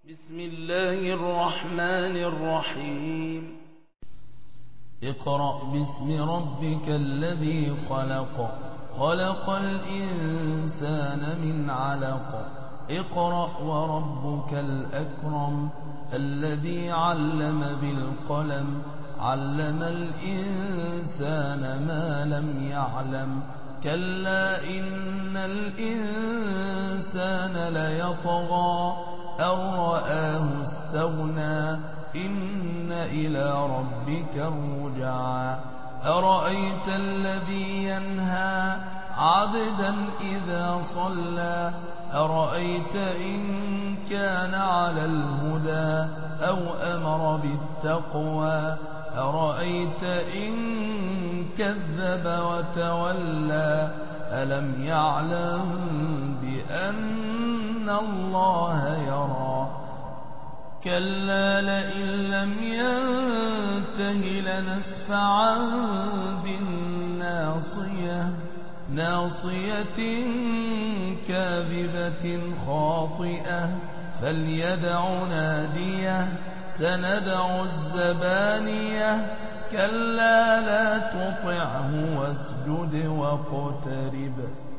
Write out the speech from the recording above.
بسم الله الرحمن الرحيم اقرأ باسم ربك الذي خلق خلق الإنسان من علق اقرأ وربك الأكرم الذي علم بالقلم علم الإنسان ما لم يعلم كلا إن الإنسان ليطغى أن رآه استغنى إن إلى ربك الرجعى أرأيت الذي ينهى عبدا إذا صلى أرأيت إن كان على الهدى أو أمر بالتقوى أرأيت إن كذب وتولى ألم يعلم بأن الله يرى كلا لئن لم ينته لنسفعا بالناصية ناصية كاذبة خاطئة فليدع ناديه سندع الزبانية كلا لا تطعه واسجد واقترب